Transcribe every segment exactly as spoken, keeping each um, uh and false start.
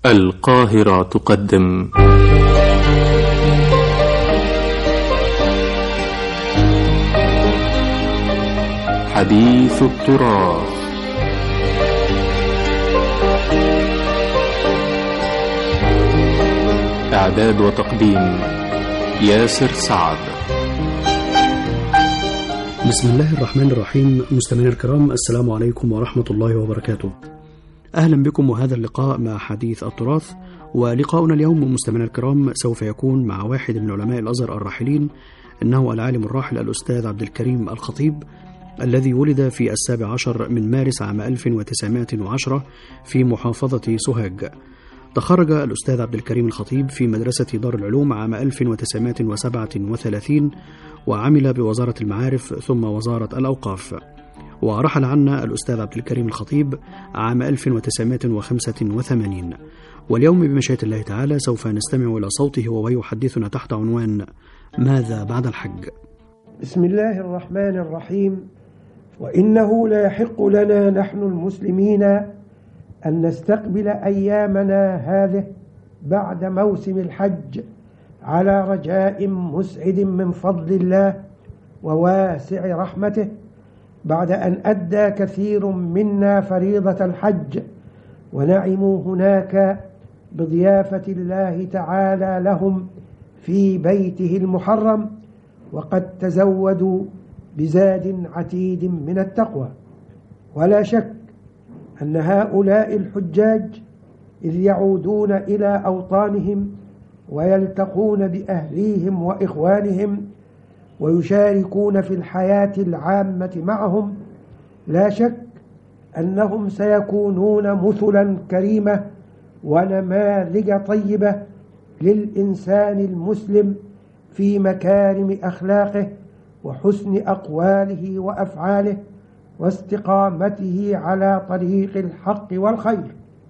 القاهرة تقدم حديث التراث. إعداد وتقديم ياسر سعد. بسم الله الرحمن الرحيم. مستمعينا الكرام، السلام عليكم ورحمة الله وبركاته. أهلا بكم وهذا اللقاء مع حديث التراث. ولقاؤنا اليوم مستمعينا الكرام سوف يكون مع واحد من علماء الأزهر الراحلين، إنه العالم الراحل الأستاذ عبد الكريم الخطيب، الذي ولد في السابع عشر من مارس عام ألف وتسعمائة وعشرة في محافظة سوهاج. تخرج الأستاذ عبد الكريم الخطيب في مدرسة دار العلوم عام ألف وتسعمائة وسبعة وثلاثين، وعمل بوزارة المعارف ثم وزارة الأوقاف. ورحل عنا الأستاذ عبد الكريم الخطيب عام ألف وتسعمائة وخمسة وثمانين. واليوم بمشيئة الله تعالى سوف نستمع إلى صوته وهو يحدثنا تحت عنوان ماذا بعد الحج. بسم الله الرحمن الرحيم. وإنه لا يحق لنا نحن المسلمين أن نستقبل أيامنا هذه بعد موسم الحج على رجاء مسعد من فضل الله وواسع رحمته، بعد أن أدى كثير منا فريضة الحج ونعموا هناك بضيافة الله تعالى لهم في بيته المحرم، وقد تزودوا بزاد عتيد من التقوى. ولا شك أن هؤلاء الحجاج إذ يعودون إلى أوطانهم ويلتقون بأهليهم وإخوانهم ويشاركون في الحياة العامة معهم، لا شك أنهم سيكونون مثلا كريمة ونماذج طيبة للإنسان المسلم في مكارم أخلاقه وحسن أقواله وأفعاله واستقامته على طريق الحق والخير،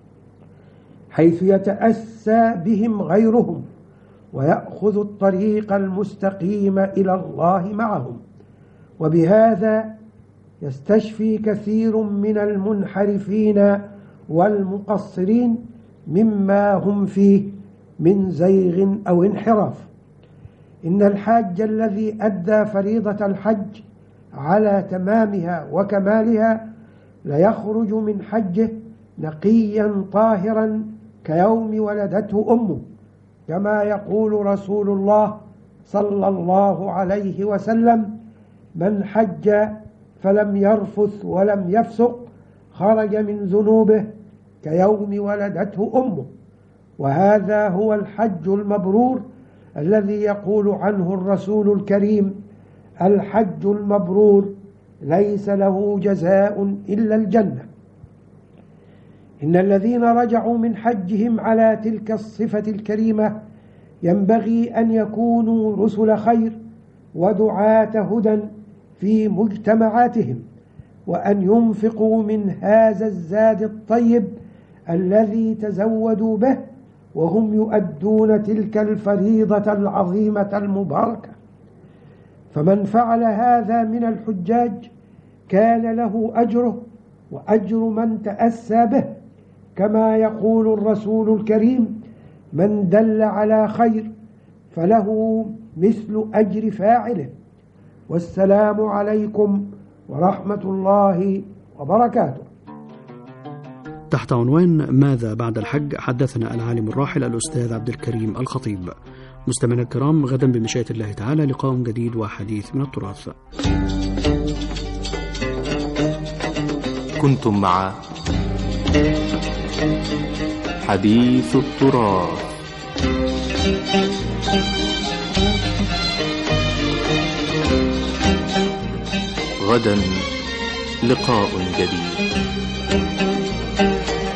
حيث يتأسى بهم غيرهم ويأخذ الطريق المستقيم إلى الله معهم. وبهذا يستشفي كثير من المنحرفين والمقصرين مما هم فيه من زيغ أو انحراف. إن الحاج الذي أدى فريضة الحج على تمامها وكمالها ليخرج من حجه نقيا طاهرا كيوم ولدته أمه، كما يقول رسول الله صلى الله عليه وسلم: من حج فلم يرفث ولم يفسق خرج من ذنوبه كيوم ولدته أمه. وهذا هو الحج المبرور الذي يقول عنه الرسول الكريم: الحج المبرور ليس له جزاء إلا الجنة. إن الذين رجعوا من حجهم على تلك الصفة الكريمة ينبغي أن يكونوا رسل خير ودعاة هدى في مجتمعاتهم، وأن ينفقوا من هذا الزاد الطيب الذي تزودوا به وهم يؤدون تلك الفريضة العظيمة المباركة. فمن فعل هذا من الحجاج كان له أجره وأجر من تأسى به، كما يقول الرسول الكريم: من دل على خير فله مثل أجر فاعله. والسلام عليكم ورحمة الله وبركاته. تحت عنوان ماذا بعد الحج حدثنا العالم الراحل الأستاذ عبد الكريم الخطيب. مستمعينا الكرام، غدا بمشيئة الله تعالى لقاء جديد وحديث من التراث. كنتم مع حديث التراث. غدا لقاء جديد.